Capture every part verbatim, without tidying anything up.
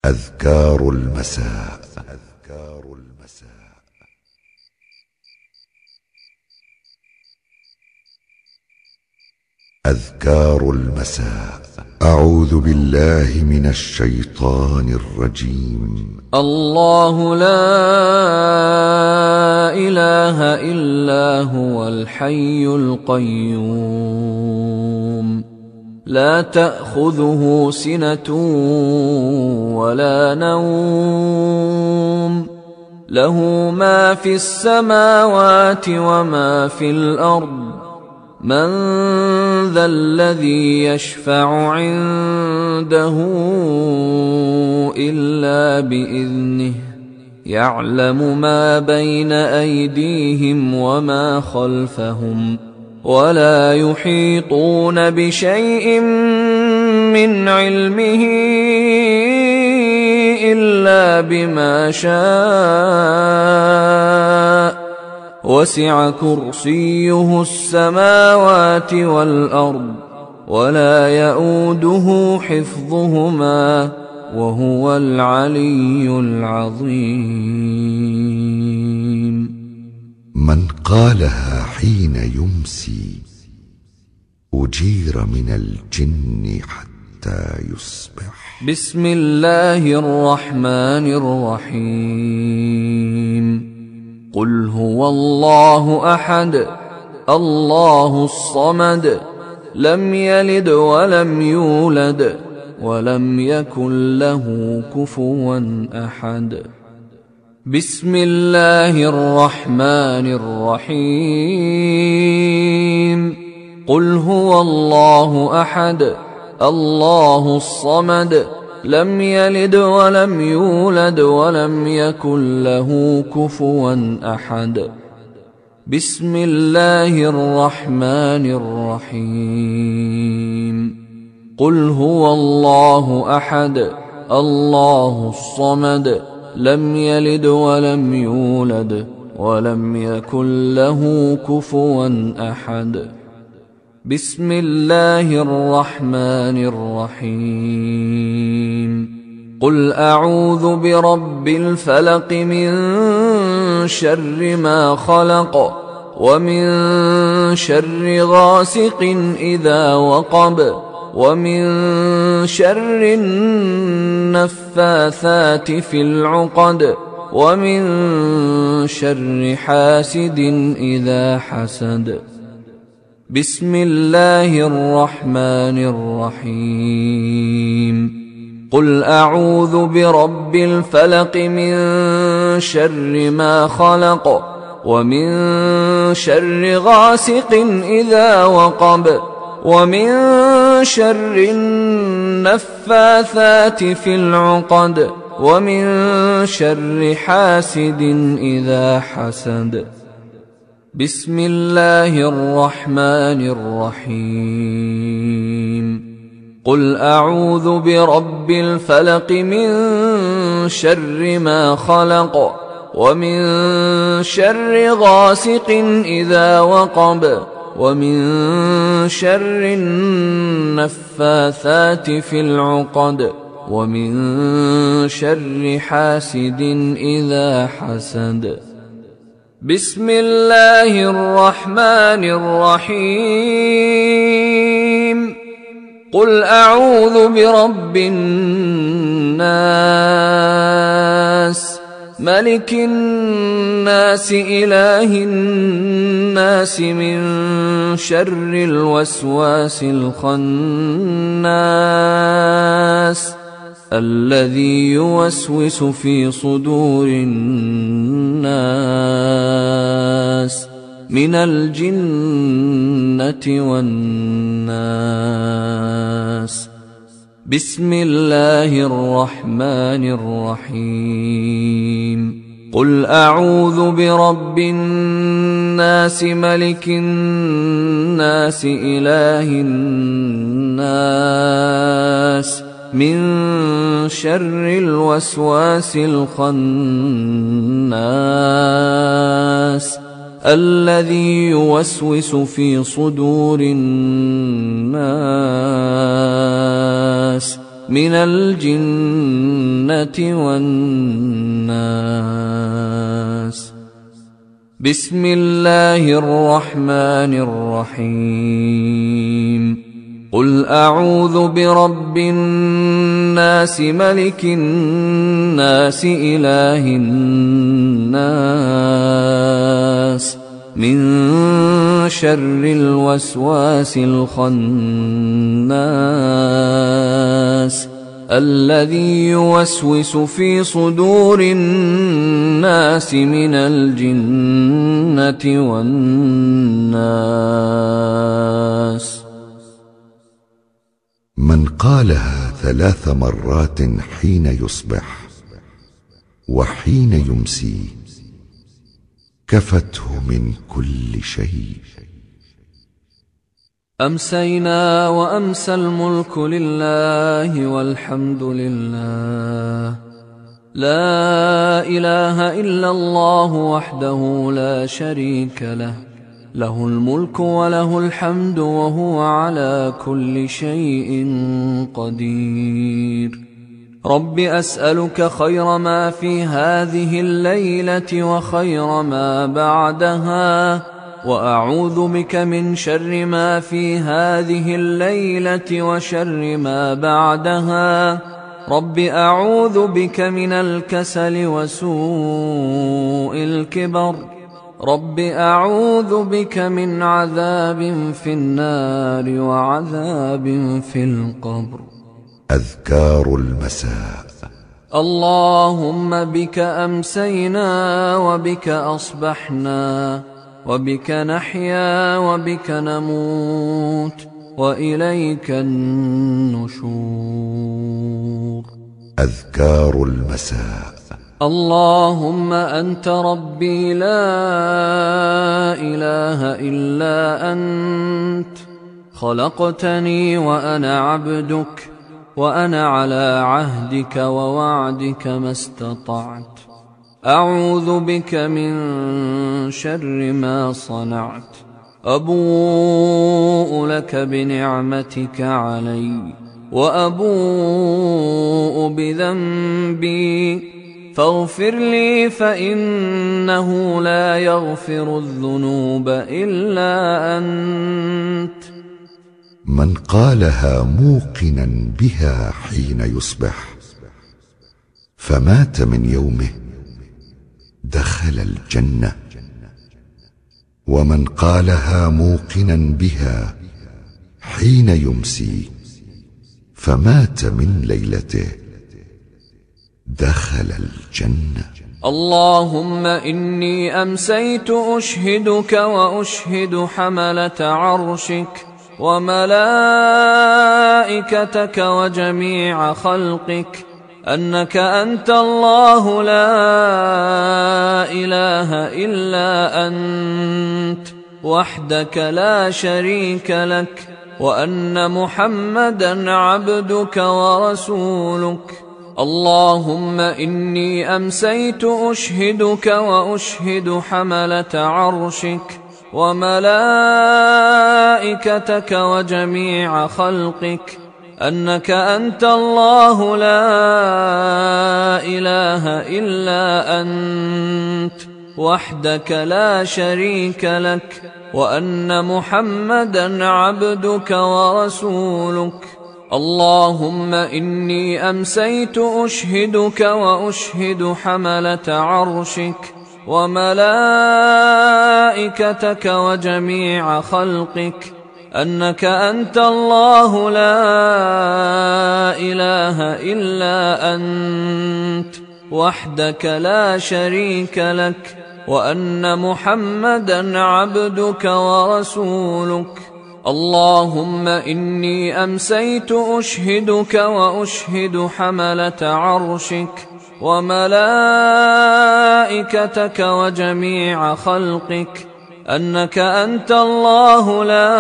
أذكار المساء. أذكار المساء. أذكار المساء. أعوذ بالله من الشيطان الرجيم. الله لا إله إلا هو الحي القيوم لا تأخذه سنة ولا نوم له ما في السماوات وما في الأرض من ذا الذي يشفع عنده إلا بإذنه يعلم ما بين أيديهم وما خلفهم ولا يحيطون بشيء من علمه إلا بما شاء وسع كرسيه السماوات والأرض ولا يئوده حفظهما وهو العلي العظيم. من قالها حين يمسي أجير من الجن حتى يصبح. بسم الله الرحمن الرحيم. قل هو الله أحد الله الصمد لم يلد ولم يولد ولم يكن له كفوا أحد. بسم الله الرحمن الرحيم. قل هو الله أحد الله الصمد لم يلد ولم يولد ولم يكن له كفوا أحد. بسم الله الرحمن الرحيم. قل هو الله أحد الله الصمد لم يلد ولم يولد ولم يكن له كفوا أحد. بسم الله الرحمن الرحيم. قل أعوذ برب الفلق من شر ما خلق ومن شر غاسق إذا وقب ومن شر النفاثات في العقد ومن شر حاسد إذا حسد. بسم الله الرحمن الرحيم. قل أعوذ برب الفلق من شر ما خلق ومن شر غاسق إذا وقب ومن شر النفاثات في العقد ومن شر حاسد إذا حسد. بسم الله الرحمن الرحيم. قل أعوذ برب الفلق من شر ما خلق ومن شر غاسق إذا وقب ومن شر النفاثات في العقد ومن شر حاسد إذا حسد. بسم الله الرحمن الرحيم. قل أعوذ برب الناس ملك الناس إله الناس من شر الوسواس الخناس الذي يوسوس في صدور الناس من الجنة والناس. بسم الله الرحمن الرحيم. قل أعوذ برب الناس ملك الناس إله الناس من شر الوسواس الخناس الذي يوسوس في صدور الناس من الجنة والناس. بسم الله الرحمن الرحيم. قل أعوذ برب الناس ملك الناس إله الناس من شر الوسواس الخناس الذي يوسوس في صدور الناس من الجنة والناس. من قالها ثلاث مرات حين يصبح وحين يمسي كفته من كل شيء. أمسينا وأمسى الملك لله والحمد لله، لا إله إلا الله وحده لا شريك له، له الملك وله الحمد وهو على كل شيء قدير. رب أسألك خير ما في هذه الليلة وخير ما بعدها، وأعوذ بك من شر ما في هذه الليلة وشر ما بعدها. رب أعوذ بك من الكسل وسوء الكبر. رب أعوذ بك من عذاب في النار وعذاب في القبر. أذكار المساء. اللهم بك أمسينا وبك أصبحنا وبك نحيا وبك نموت وإليك النشور. أذكار المساء. اللهم أنت ربي لا إله إلا أنت، خلقتني وأنا عبدك، وأنا على عهدك ووعدك ما استطعت. أعوذ بك من شر ما صنعت. أبوء لك بنعمتك علي وأبوء بذنبي، فاغفر لي فإنه لا يغفر الذنوب إلا أنت. من قالها موقنا بها حين يصبح فمات من يومه دخل الجنة، ومن قالها موقنا بها حين يمسي فمات من ليلته دخل الجنة. اللهم إني أمسيت أشهدك وأشهد حملة عرشك وملائكتك وجميع خلقك أنك أنت الله لا إله إلا أنت وحدك لا شريك لك، وأن محمدا عبدك ورسولك. اللهم إني أمسيت أشهدك وأشهد حملة عرشك وملائكتك وجميع خلقك أنك أنت الله لا إله إلا أنت وحدك لا شريك لك، وأن محمدا عبدك ورسولك. اللهم إني أمسيت أشهدك وأشهد حملة عرشك وملائكتك وجميع خلقك أنك أنت الله لا إله إلا أنت وحدك لا شريك لك، وأن محمدا عبدك ورسولك. اللهم إني أمسيت أشهدك وأشهد حملة عرشك وملائكتك وجميع خلقك أنك أنت الله لا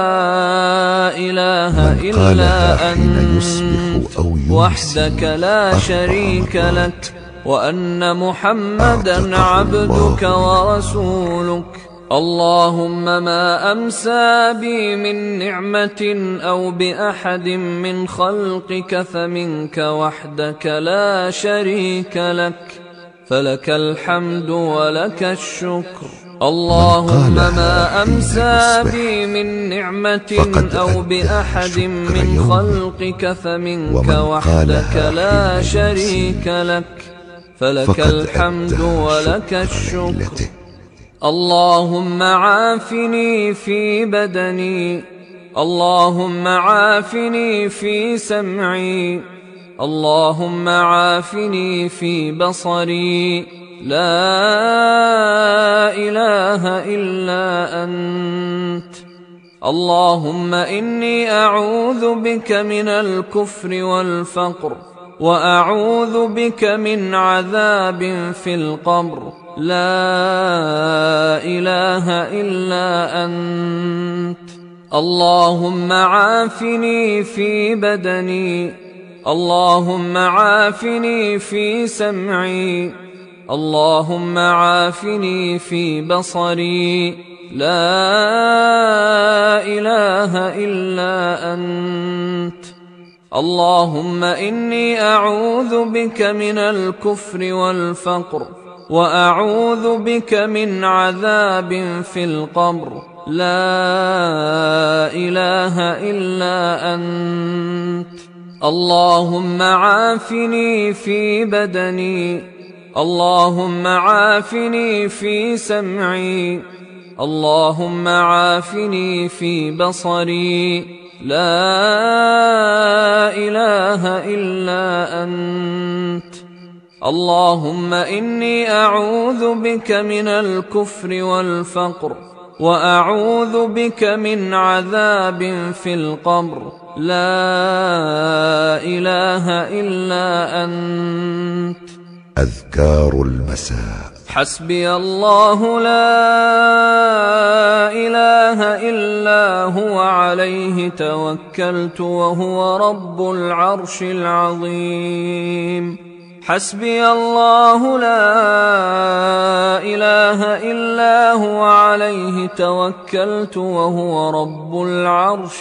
إله إلا أنت وحدك لا شريك لك، وأن محمدا عبدك ورسولك. اللهم ما أمسى بي من نعمة أو بأحد من خلقك فمنك وحدك لا شريك لك، فلك الحمد ولك الشكر. اللهم ما أمسى بي من نعمة أو بأحد من خلقك فمنك وحدك لا شريك لك، فلك الحمد ولك الشكر. اللهم عافني في بدني، اللهم عافني في سمعي، اللهم عافني في بصري، لا إله إلا أنت. اللهم إني أعوذ بك من الكفر والفقر، وأعوذ بك من عذاب في القبر، لا إله إلا أنت. اللهم عافني في بدني، اللهم عافني في سمعي، اللهم عافني في بصري، لا إله إلا أنت. اللهم إني أعوذ بك من الكفر والفقر، وأعوذ بك من عذاب في القبر، لا إله إلا أنت. اللهم عافني في بدني، اللهم عافني في سمعي، اللهم عافني في بصري، لا إله إلا أنت. اللهم إني أعوذ بك من الكفر والفقر، وأعوذ بك من عذاب في القبر، لا إله إلا أنت. أذكار المساء. حسبي الله لا إله إلا هو عليه توكلت وهو رب العرش العظيم. حسبي الله لا إله إلا هو عليه توكلت وهو رب العرش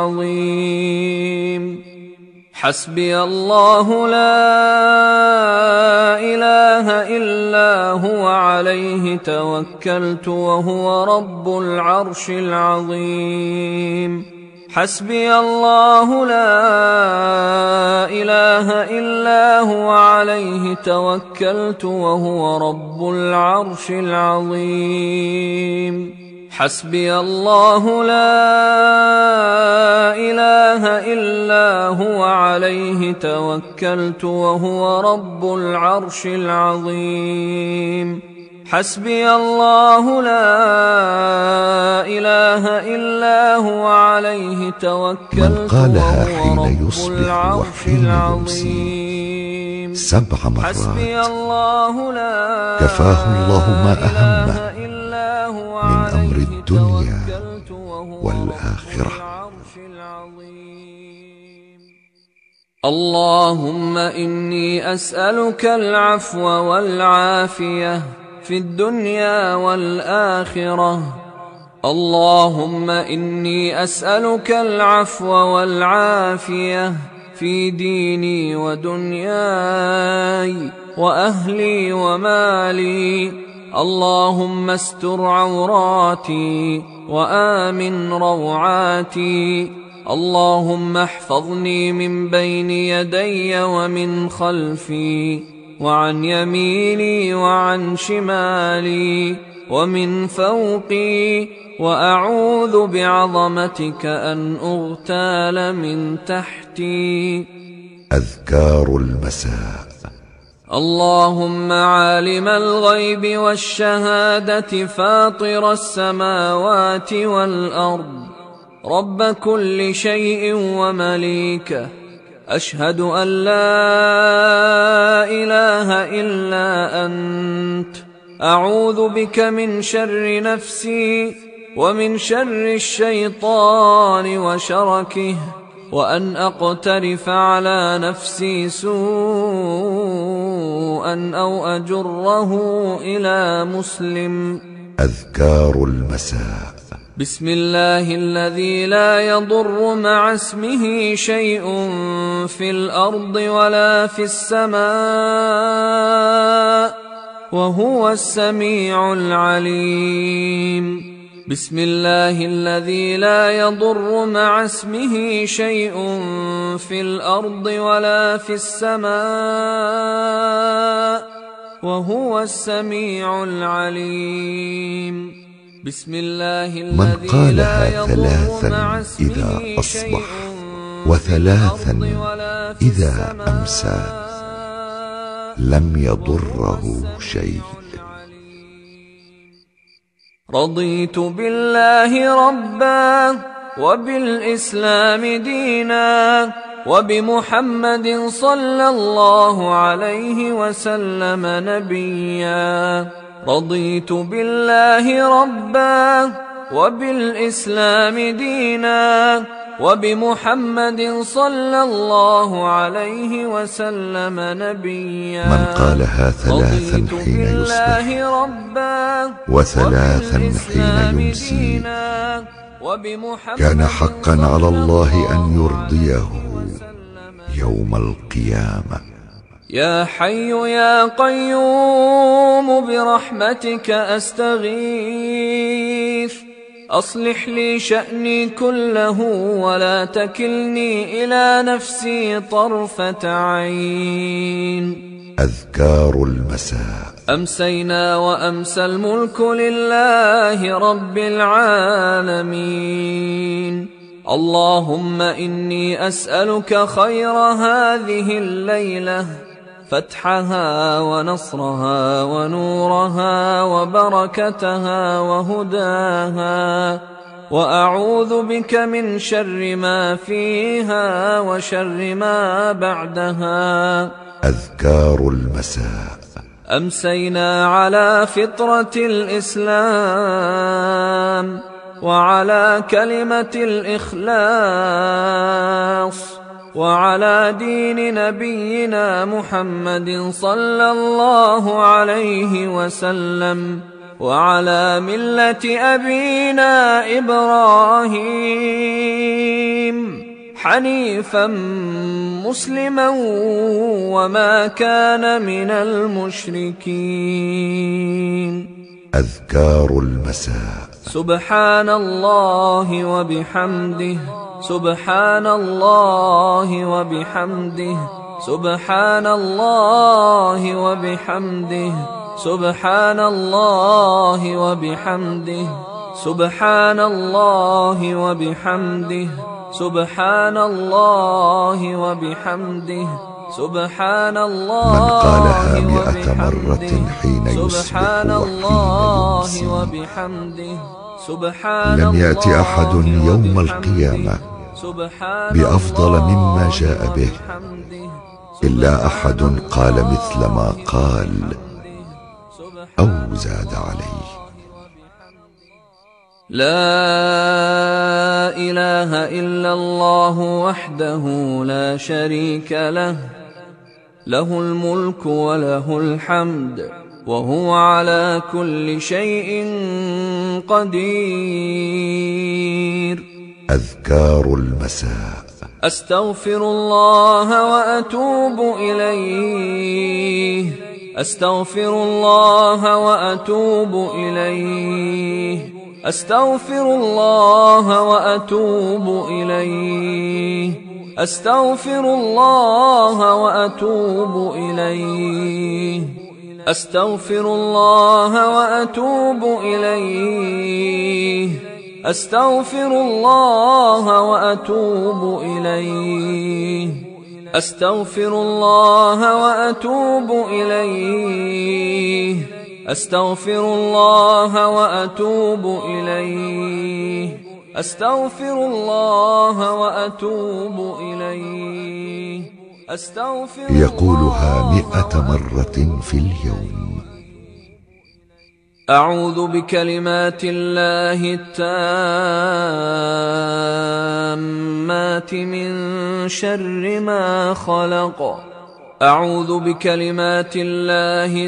العظيم. حسبي الله لا إله إلا هو عليه توكلت وهو رب العرش العظيم. حسبي الله لا إله إلا هو عليه توكلت وهو رب العرش العظيم. حسبي الله لا إله إلا هو عليه توكلت وهو رب العرش العظيم. حسبي الله لا إله إلا هو عليه توكلت وهو رب العرش العظيم. سبع مرات حسبي الله لا كفاه الله ما أهمه من أمر الدنيا والآخرة. اللهم إني أسألك العفو والعافية في الدنيا والآخرة. اللهم إني أسألك العفو والعافية في ديني ودنياي وأهلي ومالي. اللهم استر عوراتي وآمن روعاتي. اللهم احفظني من بين يدي ومن خلفي وعن يميني وعن شمالي ومن فوقي، وأعوذ بعظمتك أن أغتال من تحتي. أذكار المساء. اللهم عالم الغيب والشهادة فاطر السماوات والأرض رب كل شيء ومليكه، أشهد أن لا إله إلا أنت. أعوذ بك من شر نفسي ومن شر الشيطان وشركه، وأن أقترف على نفسي سوءا أو أجره إلى مسلم. أذكار المساء. بسم الله الذي لا يضر مع اسمه شيء في الأرض ولا في السماء وهو السميع العليم. بسم الله الذي لا يضر مع اسمه شيء في الأرض ولا في السماء وهو السميع العليم. بسم الله من الذي قالها ثلاثا إذا أصبح وثلاثا إذا أمسى لم يضره شيء. رضيت بالله ربا وبالإسلام دينا وبمحمد صلى الله عليه وسلم نبيا. رضيت بالله ربا وبالإسلام دينا وبمحمد صلى الله عليه وسلم نبيا. من قالها ثلاثا حين يصبح وثلاثا حين يمسي كان حقا على الله أن يرضيه يوم القيامة. يا حي يا قيوم برحمتك أستغيث أصلح لي شأني كله ولا تكلني إلى نفسي طرفة عين. أذكار المساء. أمسينا وأمسى الملك لله رب العالمين. اللهم إني أسألك خير هذه الليلة فتحها ونصرها ونورها وبركتها وهداها، وأعوذ بك من شر ما فيها وشر ما بعدها. أذكار المساء. أمسينا على فطرة الإسلام وعلى كلمة الإخلاص وعلى دين نبينا محمد صلى الله عليه وسلم وعلى ملة أبينا إبراهيم حنيفا مسلما وما كان من المشركين. أذكار المساء. سبحان الله وبحمده سبحان الله وبحمده سبحان الله وبحمده سبحان الله وبحمده سبحان الله وبحمده سبحان الله وبحمده سبحان الله. من قالها مئة مرة حين يصبح وحين يمسي لم يأت أحد يوم القيامة بأفضل مما جاء به إلا أحد قال مثل ما قال أو زاد عليه. لا إله إلا الله وحده لا شريك له له الملك وله الحمد وهو على كل شيء قدير. أذكار المساء. أستغفر الله وأتوب إليه أستغفر الله وأتوب إليه أستغفر الله وأتوب إليه أستغفر الله وأتوب إليه أستغفر الله وأتوب إليه أستغفر الله وأتوب إليه أستغفر الله وأتوب إليه أستغفر الله وأتوب إليه أستغفر الله وأتوب إليه أستغفر. يقولها مئة مرة في اليوم. أعوذ بكلمات الله التامات من شر ما خلق أعوذ بكلمات الله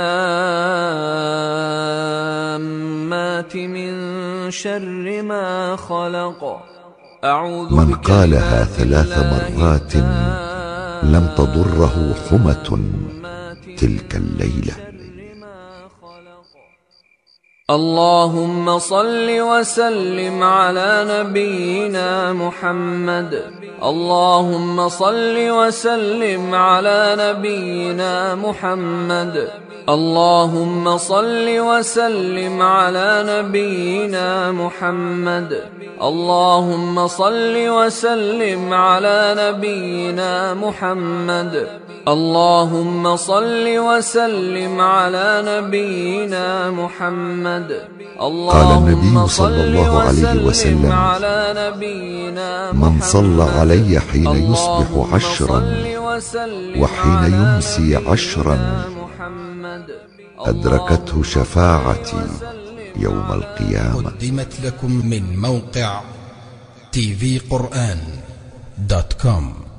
التامات من شر ما خلق. أعوذ من قالها ثلاث مرات لم تضره حمة تلك الليلة. اللهم صل وسلم على نبينا محمد. اللهم صل وسلم على نبينا محمد. اللهم صل وسلم على نبينا محمد. اللهم صل وسلم على نبينا محمد. اللهم صل وسلم على نبينا محمد. قال النبي صلى الله عليه وسلم: من صلى علي حين يصبح عشرا وحين يمسي عشرا أدركته شفاعتي يوم القيامة. قدمت لكم من موقع تي في قرآن دوت كوم.